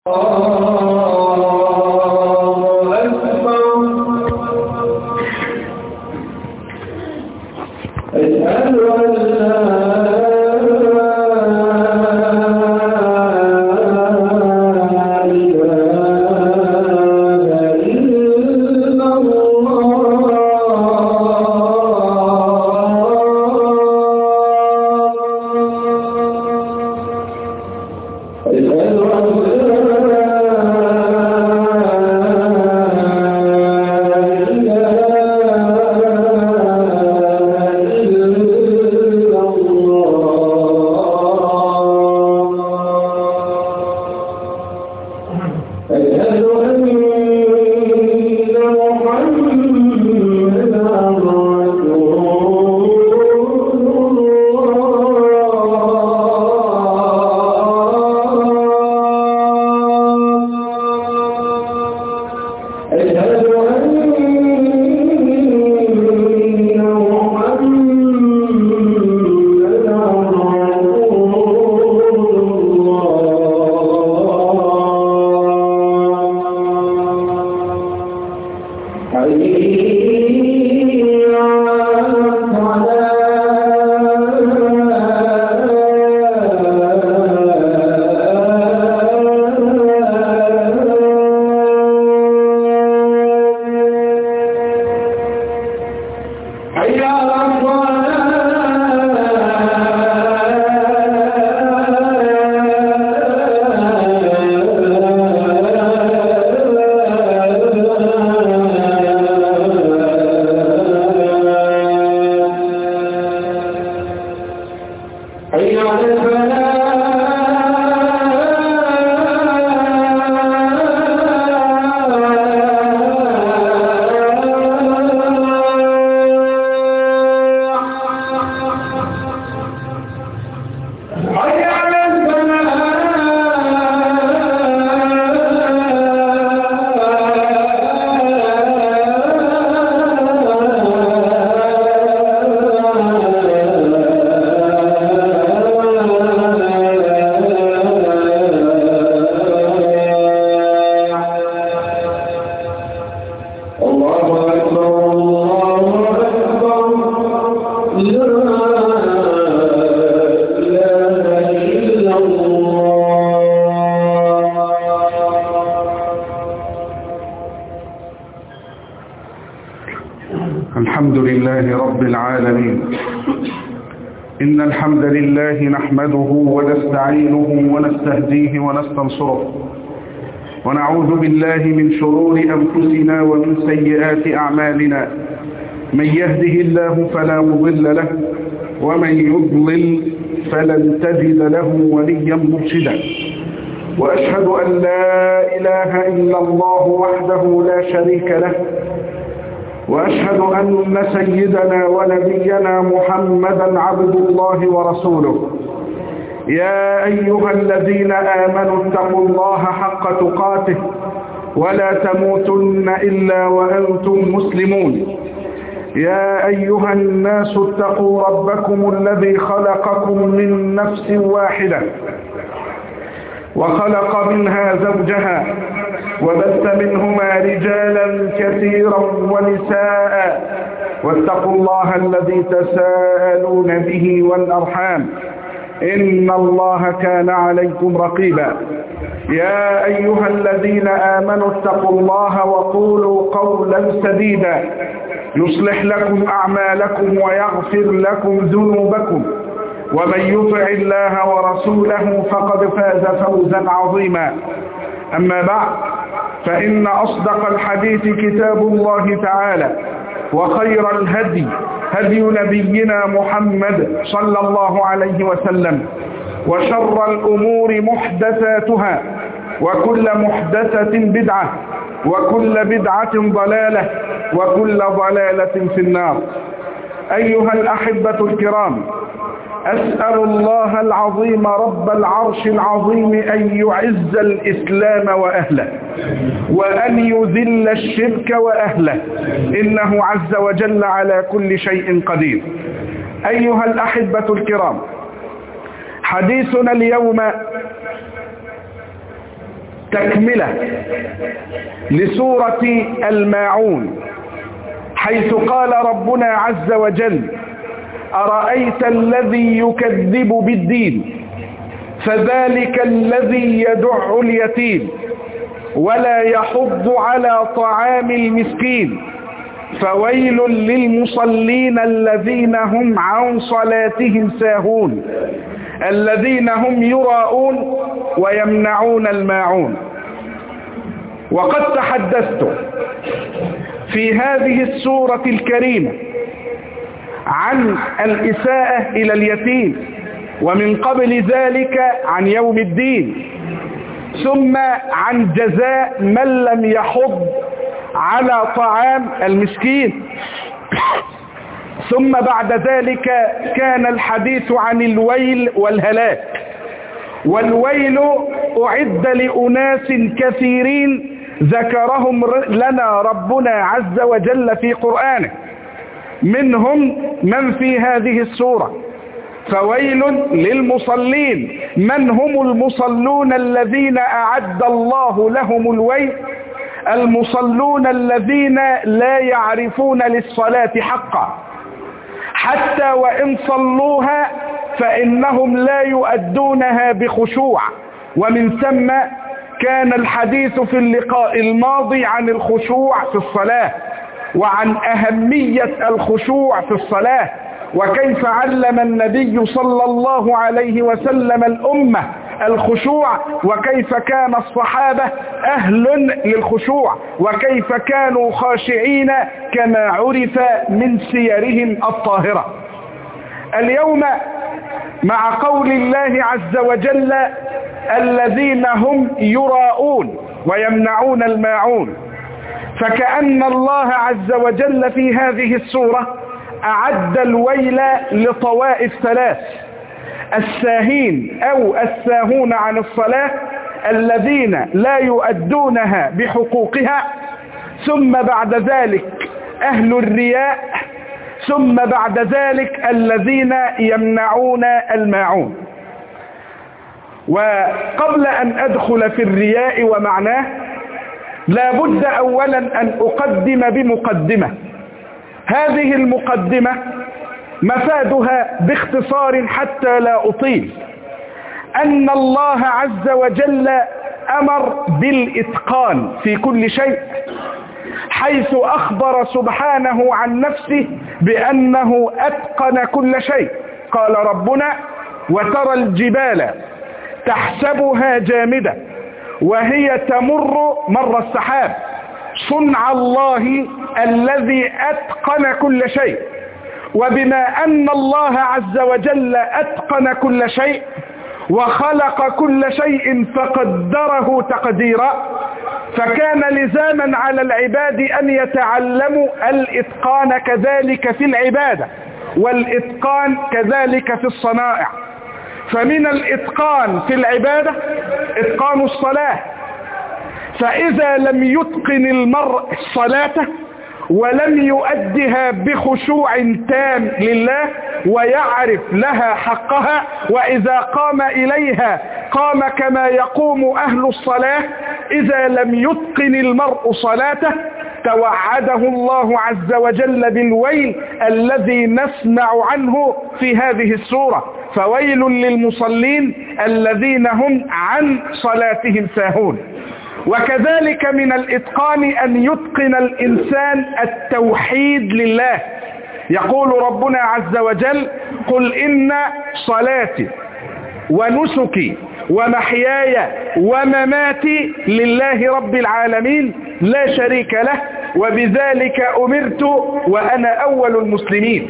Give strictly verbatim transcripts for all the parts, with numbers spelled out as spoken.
الحمد لله رب العالمين. إن الحمد لله نحمده ونستعينه ونستهديه ونستنصره، ونعوذ بالله من شرور أنفسنا ومن سيئات أعمالنا. من يهده الله فلا مضل له، ومن يضلل فلن تجد له وليا مرشدا. وأشهد أن لا إله إلا الله وحده لا شريك له، وأشهد أن سيدنا ونبينا محمدا عبد الله ورسوله. يا أيها الذين آمنوا اتقوا الله حق تقاته ولا تموتن إلا وأنتم مسلمون. يا أيها الناس اتقوا ربكم الذي خلقكم من نفس واحدة وخلق منها زوجها وبث منهما رجالا كثيرا ونساء، واتقوا الله الذي تساءلون به والأرحام، إن الله كان عليكم رقيبا. يا أيها الذين آمنوا اتقوا الله وقولوا قولا سديدا يصلح لكم أعمالكم ويغفر لكم ذنوبكم، ومن يطع الله ورسوله فقد فاز فوزا عظيما. أما بعد، فإن أصدق الحديث كتاب الله تعالى، وخير الهدي هدي نبينا محمد صلى الله عليه وسلم، وشر الأمور محدثاتها، وكل محدثة بدعة، وكل بدعة ضلالة، وكل ضلالة في النار. أيها الأحبة الكرام، أسأل الله العظيم رب العرش العظيم أن يعز الإسلام وأهله، وأن يذل الشرك وأهله، إنه عز وجل على كل شيء قدير. أيها الأحبة الكرام، حديثنا اليوم تكملة لسورة الماعون، حيث قال ربنا عز وجل: أرأيت الذي يكذب بالدين فذلك الذي يدع اليتيم ولا يحض على طعام المسكين فويل للمصلين الذين هم عن صلاتهم ساهون الذين هم يراءون ويمنعون الماعون. وقد تحدثت في هذه السورة الكريمة عن الإساءة إلى اليتيم، ومن قبل ذلك عن يوم الدين، ثم عن جزاء من لم يحض على طعام المسكين، ثم بعد ذلك كان الحديث عن الويل والهلاك. والويل أعد لأناس كثيرين ذكرهم لنا ربنا عز وجل في قرآنه، منهم من في هذه السورة: فويل للمصلين. من هم المصلون الذين أعد الله لهم الويل؟ المصلون الذين لا يعرفون للصلاة حقا، حتى وإن صلوها فإنهم لا يؤدونها بخشوع. ومن ثم كان الحديث في اللقاء الماضي عن الخشوع في الصلاة، وعن أهمية الخشوع في الصلاة، وكيف علم النبي صلى الله عليه وسلم الأمة الخشوع، وكيف كان الصحابة أهل للخشوع، وكيف كانوا خاشعين كما عرف من سيرهم الطاهرة. اليوم مع قول الله عز وجل: الذين هم يراءون ويمنعون الماعون، فكأن الله عز وجل في هذه السورة أعد الويل لطوائف ثلاث: الساهين أو الساهون عن الصلاة، الذين لا يؤدونها بحقوقها، ثم بعد ذلك أهل الرياء، ثم بعد ذلك الذين يمنعون الماعون. وقبل أن أدخل في الرياء ومعناه، لا بد أولا أن أقدم بمقدمة. هذه المقدمة مفادها باختصار حتى لا أطيل أن الله عز وجل أمر بالإتقان في كل شيء، حيث أخبر سبحانه عن نفسه بأنه أتقن كل شيء. قال ربنا: وترى الجبال تحسبها جامدة وهي تمر مر السحاب صنع الله الذي أتقن كل شيء. وبما أن الله عز وجل أتقن كل شيء وخلق كل شيء فقدره تقديرا، فكان لزاما على العباد أن يتعلموا الإتقان كذلك في العبادة، والإتقان كذلك في الصنائع. فمن الإتقان في العبادة إتقان الصلاة، فإذا لم يتقن المرء الصلاة ولم يؤدها بخشوع تام لله ويعرف لها حقها، وإذا قام إليها قام كما يقوم أهل الصلاة، إذا لم يتقن المرء صلاته توعده الله عز وجل بالويل الذي نسمع عنه في هذه السورة: فويل للمصلين الذين هم عن صلاتهم ساهون. وكذلك من الإتقان أن يتقن الإنسان التوحيد لله. يقول ربنا عز وجل: قل إن صلاتي ونسكي ومحياي ومماتي لله رب العالمين لا شريك له وبذلك أمرت وأنا أول المسلمين.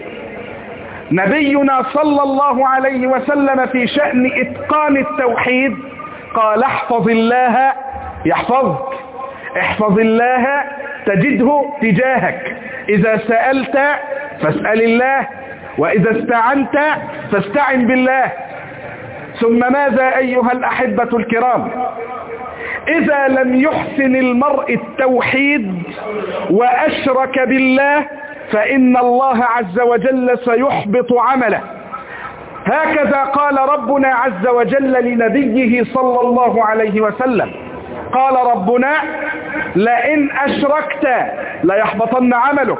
نبينا صلى الله عليه وسلم في شأن إتقان التوحيد قال: احفظ الله يحفظك، احفظ الله تجده تجاهك، إذا سألت فاسأل الله، وإذا استعنت فاستعن بالله. ثم ماذا أيها الأحبة الكرام؟ إذا لم يحسن المرء التوحيد وأشرك بالله فإن الله عز وجل سيحبط عمله. هكذا قال ربنا عز وجل لنبيه صلى الله عليه وسلم: قال ربنا لئن أشركت ليحبطن عملك.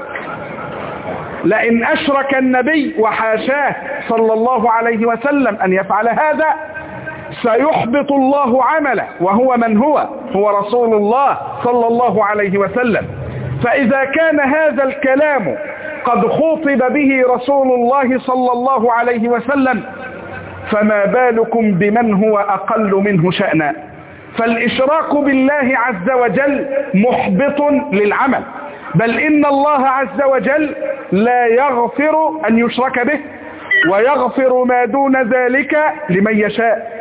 لئن أشرك النبي وحاشاه صلى الله عليه وسلم أن يفعل هذا سيحبط الله عمله، وهو من هو؟ هو رسول الله صلى الله عليه وسلم. فإذا كان هذا الكلام قد خوطب به رسول الله صلى الله عليه وسلم فما بالكم بمن هو أقل منه شأنا؟ فالإشراك بالله عز وجل محبط للعمل، بل إن الله عز وجل لا يغفر أن يشرك به ويغفر ما دون ذلك لمن يشاء.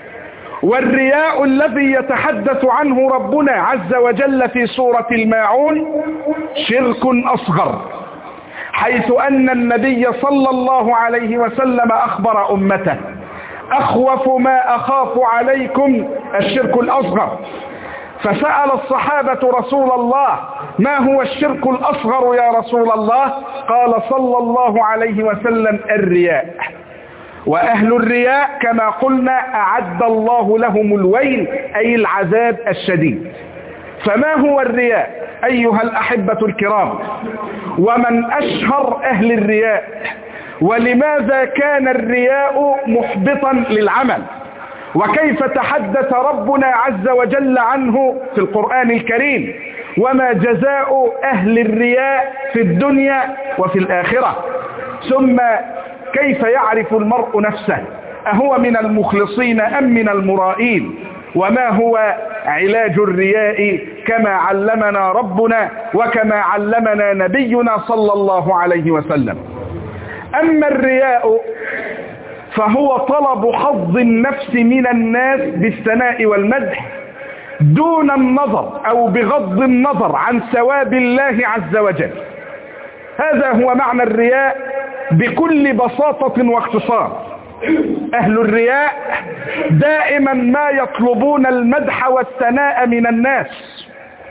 والرياء الذي يتحدث عنه ربنا عز وجل في سورة الماعون شرك أصغر، حيث أن النبي صلى الله عليه وسلم أخبر أمته أخوف ما أخاف عليكم الشرك الأصغر. فسأل الصحابة رسول الله ما هو الشرك الأصغر يا رسول الله؟ قال صلى الله عليه وسلم الرياء. وأهل الرياء كما قلنا أعد الله لهم الويل أي العذاب الشديد. فما هو الرياء أيها الأحبة الكرام؟ ومن أشهر أهل الرياء؟ ولماذا كان الرياء محبطا للعمل؟ وكيف تحدث ربنا عز وجل عنه في القرآن الكريم؟ وما جزاء أهل الرياء في الدنيا وفي الآخرة؟ ثم كيف يعرف المرء نفسه؟ أهو من المخلصين أم من المرائين؟ وما هو علاج الرياء كما علمنا ربنا وكما علمنا نبينا صلى الله عليه وسلم؟ أما الرياء فهو طلب حظ النفس من الناس بالثناء والمدح دون النظر أو بغض النظر عن ثواب الله عز وجل. هذا هو معنى الرياء بكل بساطة واختصار. أهل الرياء دائما ما يطلبون المدح والثناء من الناس،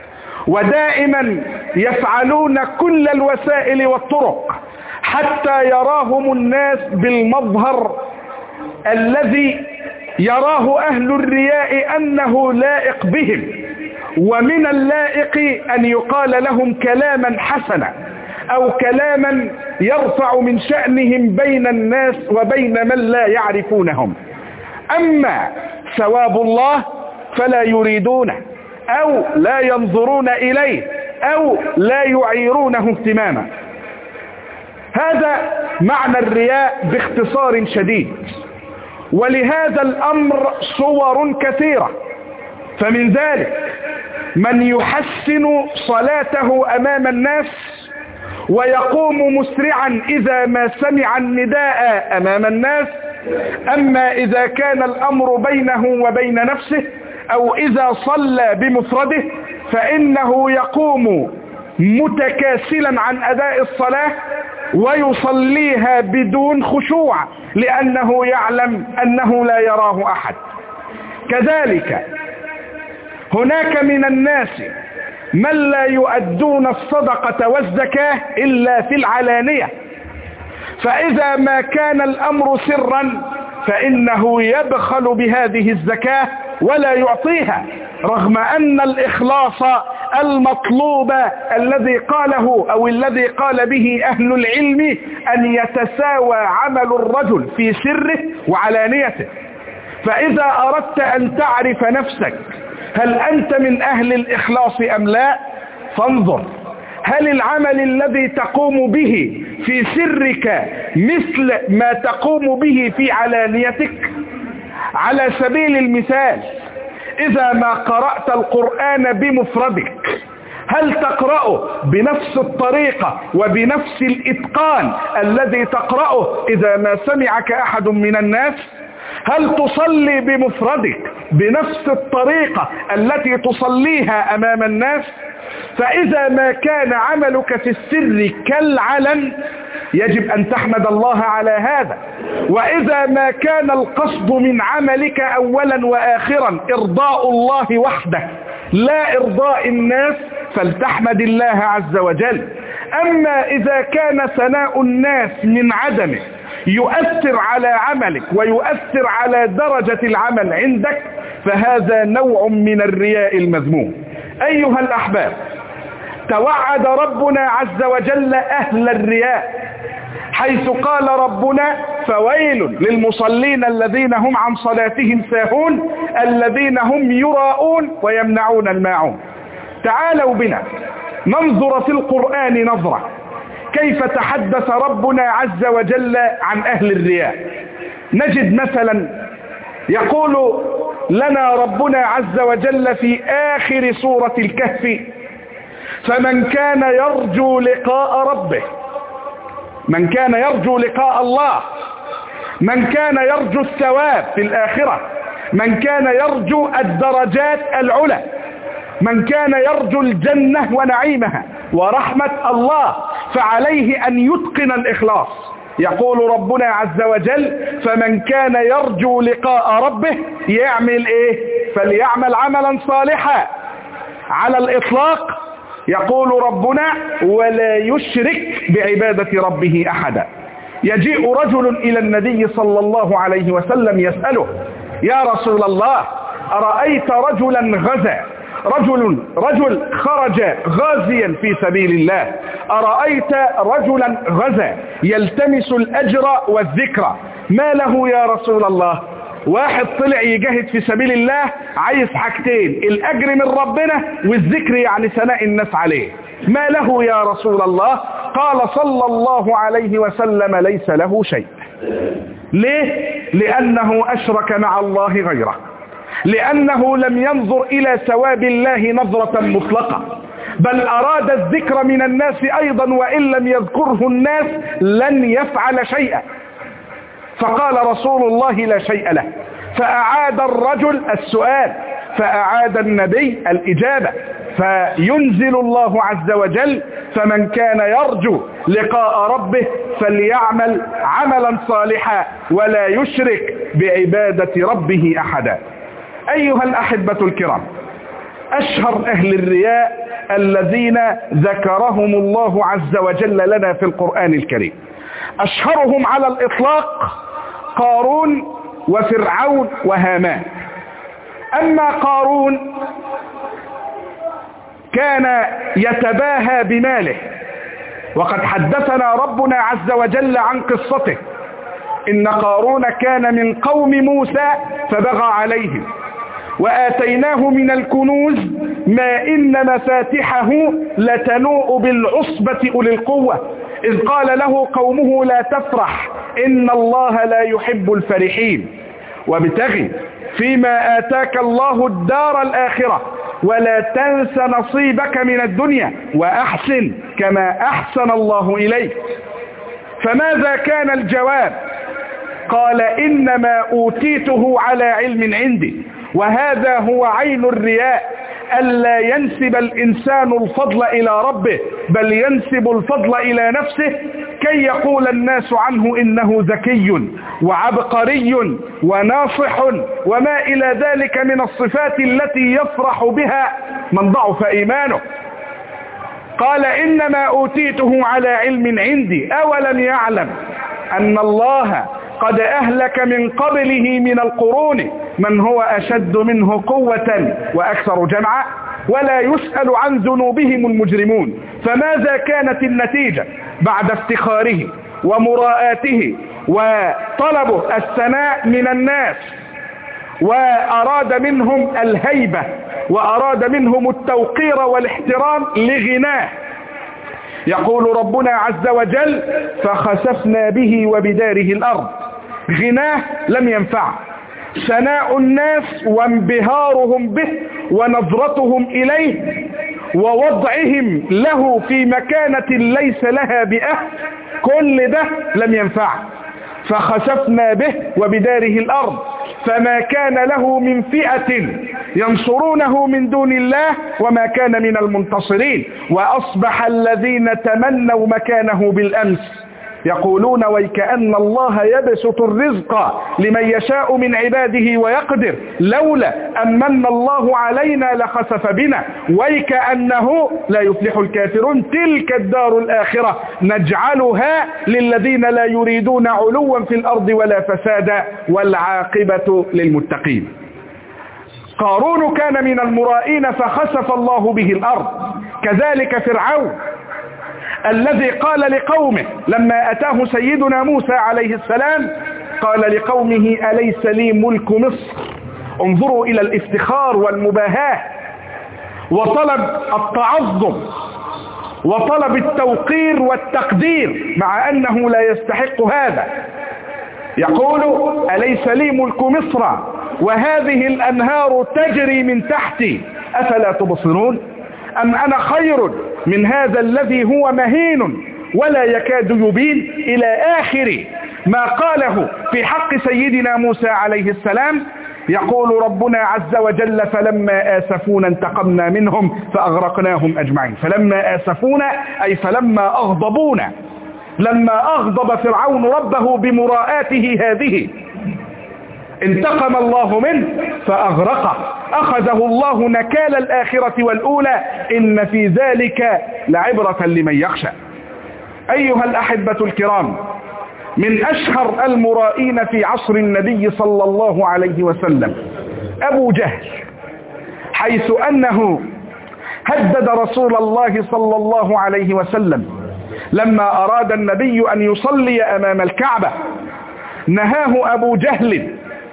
ودائما يفعلون كل الوسائل والطرق حتى يراهم الناس بالمظهر الذي يراه أهل الرياء أنه لائق بهم. ومن اللائق أن يقال لهم كلاما حسنا أو كلاما يرفع من شأنهم بين الناس وبين من لا يعرفونهم. أما ثواب الله فلا يريدونه أو لا ينظرون إليه أو لا يعيرونه اهتماما. هذا معنى الرياء باختصار شديد. ولهذا الأمر صور كثيرة، فمن ذلك من يحسن صلاته أمام الناس ويقوم مسرعا إذا ما سمع النداء أمام الناس، أما إذا كان الأمر بينه وبين نفسه أو إذا صلى بمفرده فإنه يقوم متكاسلا عن أداء الصلاة ويصليها بدون خشوع لأنه يعلم أنه لا يراه أحد. كذلك هناك من الناس من لا يؤدون الصدقة والزكاة إلا في العلانية، فإذا ما كان الأمر سرا فإنه يبخل بهذه الزكاة ولا يعطيها، رغم أن الإخلاص المطلوب الذي قاله أو الذي قال به أهل العلم أن يتساوى عمل الرجل في سره وعلانيته. فإذا أردت أن تعرف نفسك هل أنت من أهل الإخلاص أم لا، فانظر هل العمل الذي تقوم به في سرك مثل ما تقوم به في علانيتك. على سبيل المثال إذا ما قرأت القرآن بمفردك هل تقرأه بنفس الطريقة وبنفس الإتقان الذي تقرأه إذا ما سمعك أحد من الناس؟ هل تصلي بمفردك بنفس الطريقة التي تصليها أمام الناس؟ فإذا ما كان عملك في السر كالعلن يجب أن تحمد الله على هذا. وإذا ما كان القصد من عملك أولا وآخرا إرضاء الله وحده لا إرضاء الناس فلتحمد الله عز وجل. أما إذا كان ثناء الناس من عدمه يؤثر على عملك ويؤثر على درجة العمل عندك فهذا نوع من الرياء المذموم. أيها الأحباب، توعد ربنا عز وجل أهل الرياء حيث قال ربنا: فويل للمصلين الذين هم عن صلاتهم ساهون الذين هم يراءون ويمنعون الماعون. تعالوا بنا ننظر في القرآن نظرة كيف تحدث ربنا عز وجل عن أهل الرياء. نجد مثلا يقول لنا ربنا عز وجل في آخر سورة الكهف: فمن كان يرجو لقاء ربه، من كان يرجو لقاء الله، من كان يرجو الثواب في الآخرة، من كان يرجو الدرجات العلى، من كان يرجو الجنة ونعيمها ورحمة الله، فعليه أن يتقن الإخلاص. يقول ربنا عز وجل: فمن كان يرجو لقاء ربه يعمل إيه؟ فليعمل عملا صالحا. على الإطلاق يقول ربنا: ولا يشرك بعبادة ربه أحدا. يجيء رجل إلى النبي صلى الله عليه وسلم يسأله: يا رسول الله، أرأيت رجلا غزا، رجل رجل خرج غازيا في سبيل الله، أرأيت رجلا غزا يلتمس الأجر والذكر، ما له يا رسول الله؟ واحد طلع يجاهد في سبيل الله عايز حاجتين: الأجر من ربنا والذكر يعني ثناء الناس عليه، ما له يا رسول الله؟ قال صلى الله عليه وسلم: ليس له شيء. ليه؟ لأنه أشرك مع الله غيره، لأنه لم ينظر إلى ثواب الله نظرة مطلقة، بل أراد الذكر من الناس أيضا، وإن لم يذكره الناس لن يفعل شيئا. فقال رسول الله: لا شيء له. فأعاد الرجل السؤال، فأعاد النبي الإجابة، فينزل الله عز وجل: فمن كان يرجو لقاء ربه فليعمل عملا صالحا ولا يشرك بعبادة ربه أحدا. أيها الأحبة الكرام، أشهر أهل الرياء الذين ذكرهم الله عز وجل لنا في القرآن الكريم، أشهرهم على الإطلاق قارون وفرعون وهامان. أما قارون كان يتباهى بماله، وقد حدثنا ربنا عز وجل عن قصته: إن قارون كان من قوم موسى فبغى عليهم وآتيناه من الكنوز ما إن مفاتحه لتنوء بالعصبة أولي القوة إذ قال له قومه: لا تفرح إن الله لا يحب الفرحين وابتغي فيما آتاك الله الدار الآخرة ولا تنس نصيبك من الدنيا وأحسن كما أحسن الله إليك. فماذا كان الجواب؟ قال: إنما أوتيته على علم عندي. وهذا هو عين الرياء، ألا ينسب الإنسان الفضل إلى ربه، بل ينسب الفضل إلى نفسه كي يقول الناس عنه إنه ذكي وعبقري وناصح وما إلى ذلك من الصفات التي يفرح بها من ضعف إيمانه. قال: إنما أوتيته على علم عندي أولم يعلم أن الله قد أهلك من قبله من القرون من هو أشد منه قوة وأكثر جمعا ولا يسأل عن ذنوبهم المجرمون. فماذا كانت النتيجة بعد افتخاره ومراءاته وطلبه الثناء من الناس، وأراد منهم الهيبة وأراد منهم التوقير والاحترام لغناه؟ يقول ربنا عز وجل: فخسفنا به وبداره الأرض. غناه لم ينفع، ثناء الناس وانبهارهم به ونظرتهم إليه ووضعهم له في مكانة ليس لها بأهل، كل ده لم ينفع. فخسفنا به وبداره الأرض فما كان له من فئة ينصرونه من دون الله وما كان من المنتصرين. وأصبح الذين تمنوا مكانه بالأمس يقولون: ويكأن الله يبسط الرزق لمن يشاء من عباده ويقدر لولا أمن الله علينا لخسف بنا ويكأنه لا يفلح الكافرون تلك الدار الآخرة نجعلها للذين لا يريدون علوا في الأرض ولا فسادا والعاقبة للمتقين. قارون كان من المرائين فخسف الله به الأرض. كذلك فرعون الذي قال لقومه لما أتاه سيدنا موسى عليه السلام، قال لقومه أليس لي ملك مصر؟ انظروا إلى الافتخار والمباهاة وطلب التعظم وطلب التوقير والتقدير مع أنه لا يستحق هذا. يقول أليس لي ملك مصر وهذه الأنهار تجري من تحتي أفلا تبصرون؟ أم أنا خير من هذا الذي هو مهين ولا يكاد يبين، إلى آخر ما قاله في حق سيدنا موسى عليه السلام. يقول ربنا عز وجل فلما آسفونا انتقمنا منهم فأغرقناهم أجمعين. فلما آسفونا أي فلما أغضبونا، لما أغضب فرعون ربه بمراءاته هذه انتقم الله منه فأغرقه، أخذه الله نكال الآخرة والأولى، إن في ذلك لعبرة لمن يخشى. أيها الأحبة الكرام، من أشهر المرائين في عصر النبي صلى الله عليه وسلم أبو جهل، حيث أنه هدد رسول الله صلى الله عليه وسلم لما أراد النبي أن يصلي أمام الكعبة، نهاه أبو جهل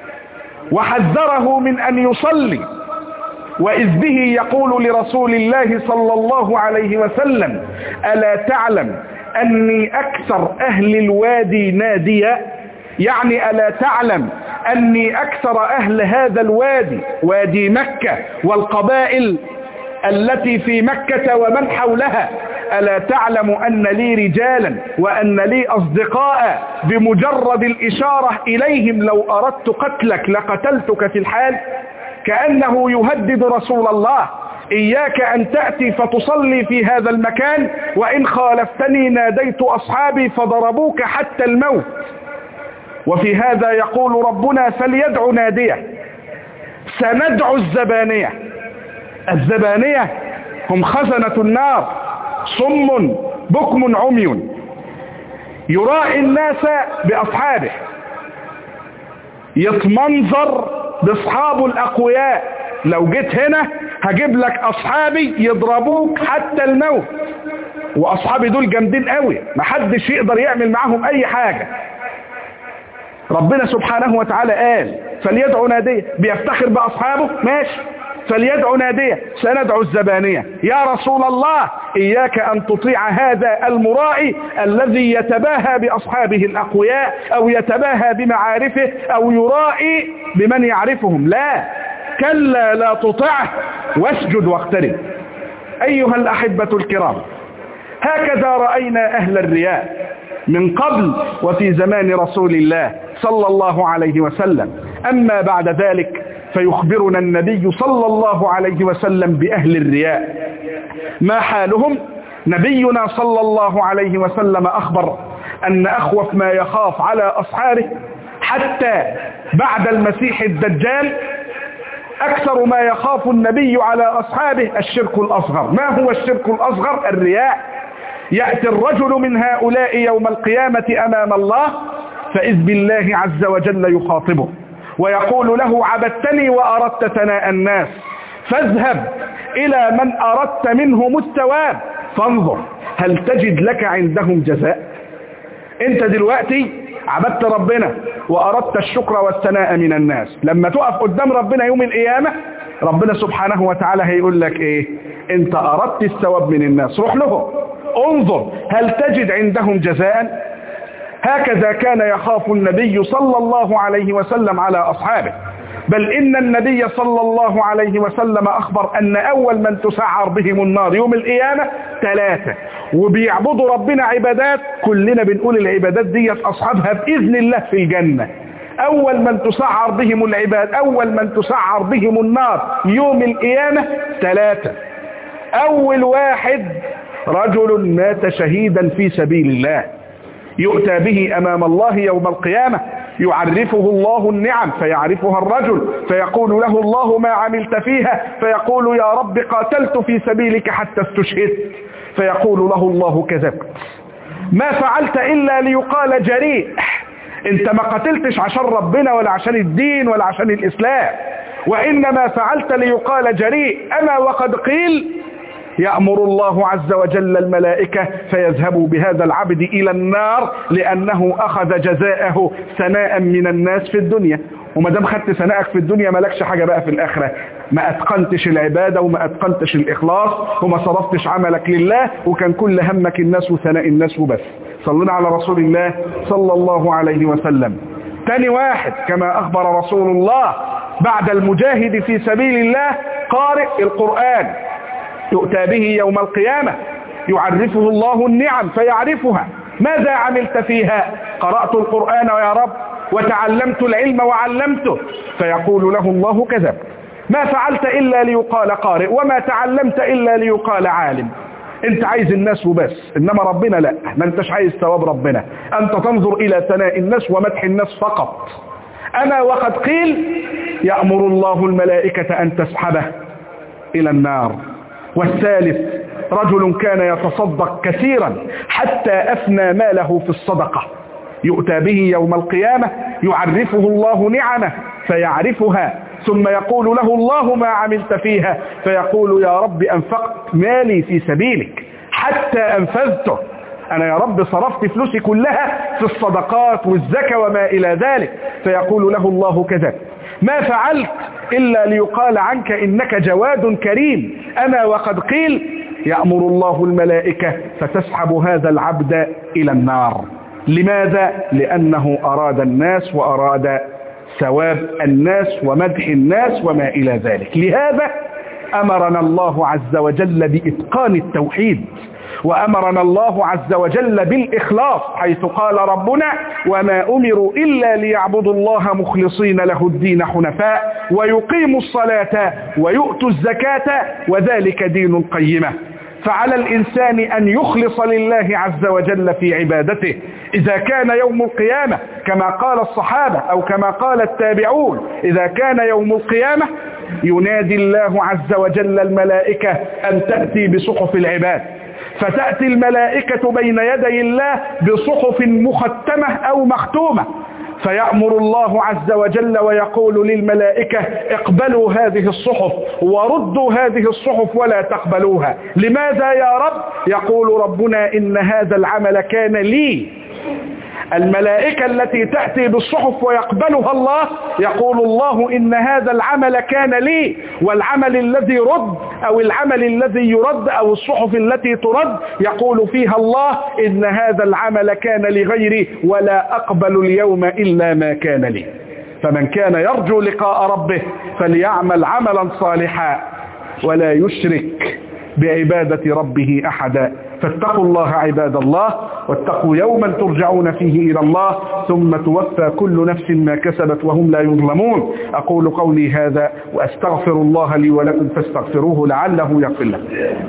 وحذره من أن يصلي، وإذ به يقول لرسول الله صلى الله عليه وسلم ألا تعلم أني أكثر أهل الوادي ناديا؟ يعني ألا تعلم أني أكثر أهل هذا الوادي، وادي مكة والقبائل التي في مكة ومن حولها، ألا تعلم أن لي رجالا وأن لي أصدقاء بمجرد الإشارة إليهم لو أردت قتلك لقتلتك في الحال؟ كأنه يهدد رسول الله إياك أن تأتي فتصلي في هذا المكان، وإن خالفتني ناديت أصحابي فضربوك حتى الموت. وفي هذا يقول ربنا فليدع ناديه، سندع الزبانية. الزبانية هم خزنة النار، صم بكم عمي، يرائي الناس بأصحابه، يتمنظر بأصحابه الأقوياء، لو جيت هنا هجيب لك أصحابي يضربوك حتى الموت، وأصحابي دول جامدين قوي محدش يقدر يعمل معهم أي حاجة. ربنا سبحانه وتعالى قال فليدعو ناديه، بيفتخر بأصحابه، ماشي، فليدعو ناديه سندعو الزبانية. يا رسول الله إياك أن تطيع هذا المرائي الذي يتباهى بأصحابه الأقوياء أو يتباهى بمعارفه أو يرائي بمن يعرفهم، لا، كلا لا تطعه واسجد واقترب. أيها الأحبة الكرام، هكذا رأينا أهل الرياء من قبل وفي زمان رسول الله صلى الله عليه وسلم. أما بعد ذلك فيخبرنا النبي صلى الله عليه وسلم بأهل الرياء ما حالهم. نبينا صلى الله عليه وسلم أخبر أن أخوف ما يخاف على أصحابه حتى بعد المسيح الدجال، أكثر ما يخاف النبي على أصحابه الشرك الأصغر. ما هو الشرك الأصغر؟ الرياء. يأتي الرجل من هؤلاء يوم القيامة أمام الله فإذ بالله عز وجل يخاطبه ويقول له عبدتني وأردت ثناء الناس، فاذهب إلى من أردت منهم الثواب فانظر هل تجد لك عندهم جزاء. انت دلوقتي عبدت ربنا وأردت الشكر والثناء من الناس، لما تقف قدام ربنا يوم القيامة ربنا سبحانه وتعالى هيقول لك ايه؟ انت أردت الثواب من الناس، روح له انظر هل تجد عندهم جزاء. هكذا كان يخاف النبي صلى الله عليه وسلم على أصحابه، بل إن النبي صلى الله عليه وسلم أخبر أن أول من تسعر بهم النار يوم القيامة ثلاثة، وبيعبدوا ربنا عبادات كلنا بنقول العبادات دي أصحابها بإذن الله في الجنة. أول من تسعر بهم العباد، أول من تسعر بهم النار يوم القيامة ثلاثة. أول واحد رجل مات شهيدا في سبيل الله، يؤتى به أمام الله يوم القيامة يعرفه الله النعم فيعرفها الرجل، فيقول له الله ما عملت فيها، فيقول يا رب قاتلت في سبيلك حتى استشهدت، فيقول له الله كذبت، ما فعلت إلا ليقال جريء، انت ما قتلتش عشان ربنا ولا عشان الدين ولا عشان الإسلام، وإنما فعلت ليقال جريء. أما وقد قيل يأمر الله عز وجل الملائكة فيذهبوا بهذا العبد إلى النار لأنه أخذ جزاءه ثناء من الناس في الدنيا. وما دام خدت ثناءك في الدنيا مالكش حاجة بقى في الآخرة، ما أتقنتش العبادة وما أتقنتش الإخلاص وما صرفتش عملك لله، وكان كل همك الناس وثناء الناس وبس. صلنا على رسول الله صلى الله عليه وسلم. تاني واحد كما أخبر رسول الله بعد المجاهد في سبيل الله قارئ القرآن، يؤتى به يوم القيامة يعرفه الله النعم فيعرفها. ماذا عملت فيها؟ قرأت القرآن يا رب وتعلمت العلم وعلمته. فيقول له الله كذب، ما فعلت إلا ليقال قارئ وما تعلمت إلا ليقال عالم. انت عايز الناس وبس، انما ربنا لا، ما انتش عايز ثواب ربنا، انت تنظر الى ثناء الناس ومدح الناس فقط. اما وقد قيل يأمر الله الملائكة ان تسحبه الى النار. والثالث رجل كان يتصدق كثيرا حتى أفنى ماله في الصدقة، يؤتى به يوم القيامة يعرفه الله نعمه فيعرفها، ثم يقول له الله ما عملت فيها؟ فيقول يا رب أنفقت مالي في سبيلك حتى أنفذته، أنا يا رب صرفت فلوسي كلها في الصدقات والزكاة وما إلى ذلك. فيقول له الله كذا، ما فعلت إلا ليقال عنك إنك جواد كريم. أما وقد قيل يأمر الله الملائكة فتسحب هذا العبد إلى النار. لماذا؟ لأنه أراد الناس وأراد ثواب الناس ومدح الناس وما إلى ذلك. لهذا أمرنا الله عز وجل بإتقان التوحيد، وأمرنا الله عز وجل بالإخلاص، حيث قال ربنا وما أمروا إلا ليعبدوا الله مخلصين له الدين حنفاء ويقيموا الصلاة ويؤتوا الزكاة وذلك دين القيمة. فعلى الإنسان أن يخلص لله عز وجل في عبادته. إذا كان يوم القيامة كما قال الصحابة أو كما قال التابعون، إذا كان يوم القيامة ينادي الله عز وجل الملائكة أن تأتي بصحف العباد، فتأتي الملائكة بين يدي الله بصحف مختمة أو مختومة، فيأمر الله عز وجل ويقول للملائكة اقبلوا هذه الصحف وردوا هذه الصحف ولا تقبلوها. لماذا يا رب؟ يقول ربنا إن هذا العمل كان لي. الملائكة التي تأتي بالصحف ويقبلها الله يقول الله إن هذا العمل كان لي، والعمل الذي رد أو العمل الذي يرد أو الصحف التي ترد يقول فيها الله إن هذا العمل كان لغيري ولا أقبل اليوم إلا ما كان لي. فمن كان يرجو لقاء ربه فليعمل عملا صالحا ولا يشرك بعبادة ربه أحدا. فاتقوا الله عباد الله، واتقوا يوما ترجعون فيه إلى الله ثم توفى كل نفس ما كسبت وهم لا يظلمون. أقول قولي هذا وأستغفر الله لي ولكم فاستغفروه لعله يغفر لكم.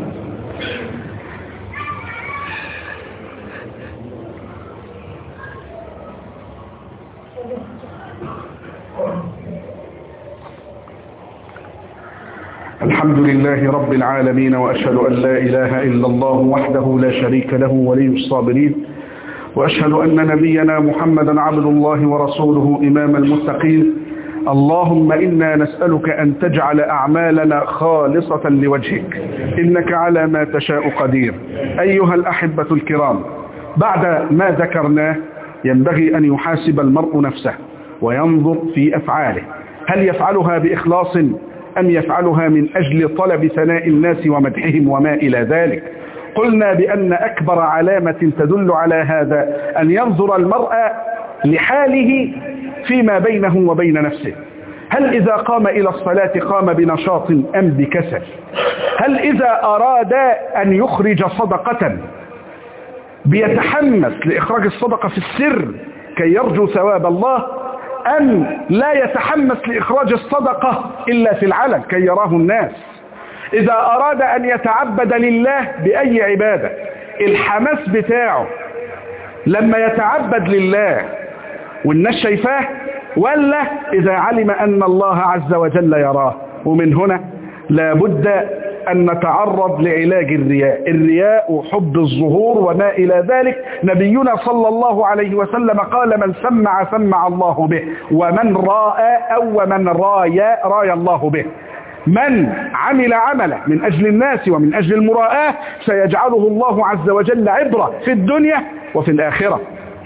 الحمد لله رب العالمين، وأشهد أن لا إله إلا الله وحده لا شريك له ولي الصابرين، وأشهد أن نبينا محمدا عبد الله ورسوله إمام المتقين. اللهم إنا نسألك أن تجعل أعمالنا خالصة لوجهك، إنك على ما تشاء قدير. أيها الأحبة الكرام، بعد ما ذكرناه ينبغي أن يحاسب المرء نفسه وينظر في أفعاله، هل يفعلها بإخلاص أم يفعلها من أجل طلب ثناء الناس ومدحهم وما إلى ذلك؟ قلنا بأن أكبر علامة تدل على هذا أن ينظر المرء لحاله فيما بينه وبين نفسه. هل إذا قام إلى الصلاة قام بنشاط أم بكسل؟ هل إذا أراد أن يخرج صدقة بيتحمس لإخراج الصدقة في السر كي يرجو ثواب الله، أن لا يتحمس لإخراج الصدقة إلا في العلن كي يراه الناس؟ إذا أراد أن يتعبد لله بأي عبادة، الحماس بتاعه لما يتعبد لله والناس شايفاه، ولا إذا علم أن الله عز وجل يراه؟ ومن هنا لابد أن نتعرض لعلاج الرياء الرياء وحب الظهور وما إلى ذلك. نبينا صلى الله عليه وسلم قال من سمع سمع الله به، ومن راى أو ومن رايا رايا الله به. من عمل عملا من أجل الناس ومن أجل المراءة سيجعله الله عز وجل عبرة في الدنيا وفي الآخرة.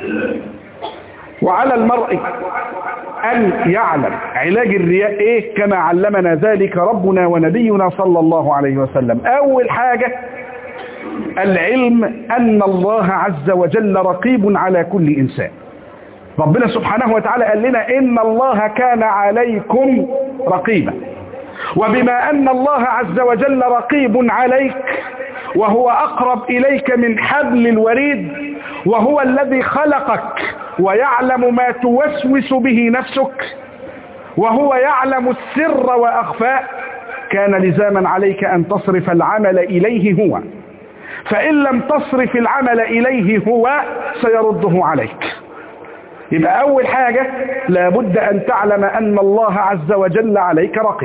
وعلى المرء أن يعلم علاج الرياء إيه كما علمنا ذلك ربنا ونبينا صلى الله عليه وسلم. أول حاجة العلم أن الله عز وجل رقيب على كل إنسان. ربنا سبحانه وتعالى قال لنا إن الله كان عليكم رقيبا، وبما أن الله عز وجل رقيب عليك وهو أقرب إليك من حبل الوريد، وهو الذي خلقك ويعلم ما توسوس به نفسك، وهو يعلم السر وأخفاء، كان لزاما عليك أن تصرف العمل إليه هو، فإن لم تصرف العمل إليه هو سيرده عليك. يبقى أول حاجة لابد أن تعلم أن الله عز وجل عليك رقيب.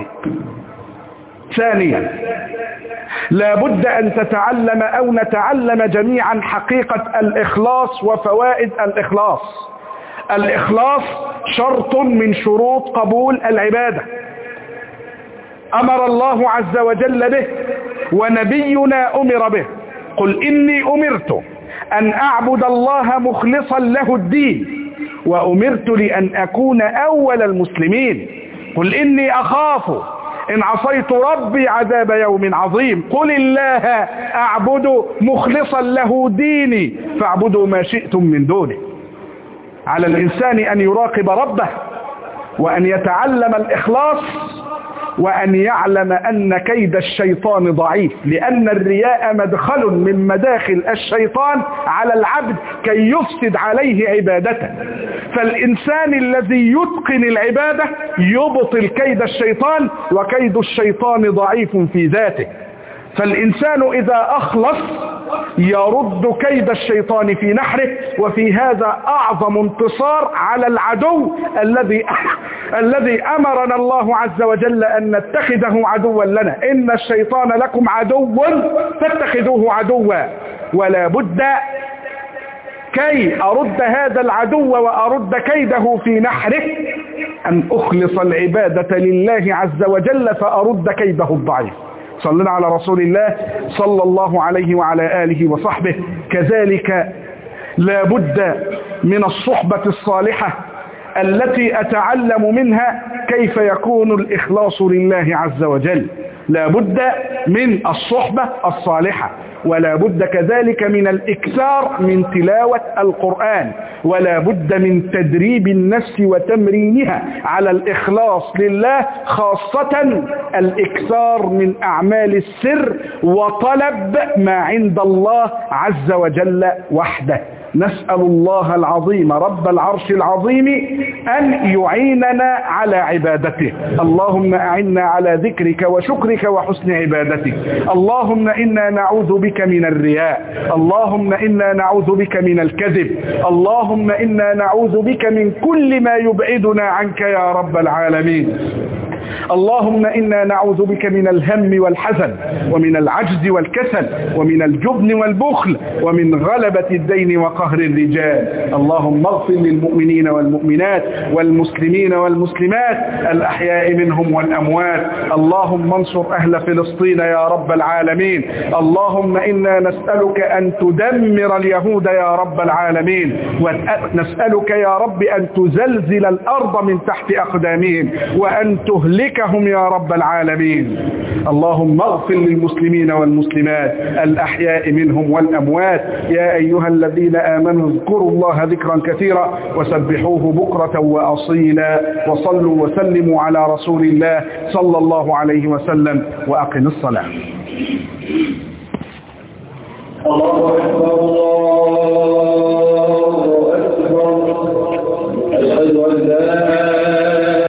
ثانيا لابد أن تتعلم أو نتعلم جميعا حقيقة الإخلاص وفوائد الإخلاص. الإخلاص شرط من شروط قبول العبادة، أمر الله عز وجل به ونبينا أمر به. قل إني أمرت أن أعبد الله مخلصا له الدين وأمرت لأن أكون أول المسلمين. قل إني أخاف إن عصيت ربي عذاب يوم عظيم. قل الله أعبد مخلصا له ديني فاعبدوا ما شئتم من دونه. على الإنسان أن يراقب ربه وأن يتعلم الإخلاص وأن يعلم أن كيد الشيطان ضعيف، لأن الرياء مدخل من مداخل الشيطان على العبد كي يفسد عليه عبادته. فالإنسان الذي يتقن العبادة يبطل كيد الشيطان، وكيد الشيطان ضعيف في ذاته. فالإنسان إذا أخلص يرد كيد الشيطان في نحره، وفي هذا أعظم انتصار على العدو الذي الذي أمرنا الله عز وجل أن نتخذه عدوا لنا. إن الشيطان لكم عدو فاتخذوه عدوا. ولا بد كي أرد هذا العدو وأرد كيده في نحره أن أخلص العبادة لله عز وجل فأرد كيده الضعيف. صلنا على رسول الله صلى الله عليه وعلى آله وصحبه. كذلك لا بد من الصحبة الصالحة التي أتعلم منها كيف يكون الإخلاص لله عز وجل. لا بد من الصحبة الصالحة، ولا بد كذلك من الإكثار من تلاوة القرآن، ولا بد من تدريب النفس وتمرينها على الإخلاص لله، خاصة الإكثار من أعمال السر وطلب ما عند الله عز وجل وحده. نسأل الله العظيم رب العرش العظيم أن يعيننا على عبادته. اللهم أعنا على ذكرك وشكرك وحسن عبادتك. اللهم إنا نعوذ بك من الرياء، اللهم إنا نعوذ بك من الكذب، اللهم إنا نعوذ بك من كل ما يبعدنا عنك يا رب العالمين. اللهم إنا نعوذ بك من الهم والحزن ومن العجز والكسل ومن الجبن والبخل ومن غلبة الدين وقهر الرجال. اللهم اغفر للمؤمنين والمؤمنات والمسلمين والمسلمات الأحياء منهم والأموات. اللهم انصر أهل فلسطين يا رب العالمين. اللهم إنا نسألك أن تدمر اليهود يا رب العالمين، ونسألك يا رب أن تزلزل الأرض من تحت أقدامهم وأن تهلكهم يا رب العالمين. اللهم اغفر للمسلمين والمسلمات الأحياء منهم والأموات. يا أيها الذين آمنوا اذكروا الله ذكرا كثيرا وسبحوه بكرة وأصيلا، وصلوا وسلموا على رسول الله صلى الله عليه وسلم، وأقم الصلاة. الله أكبر.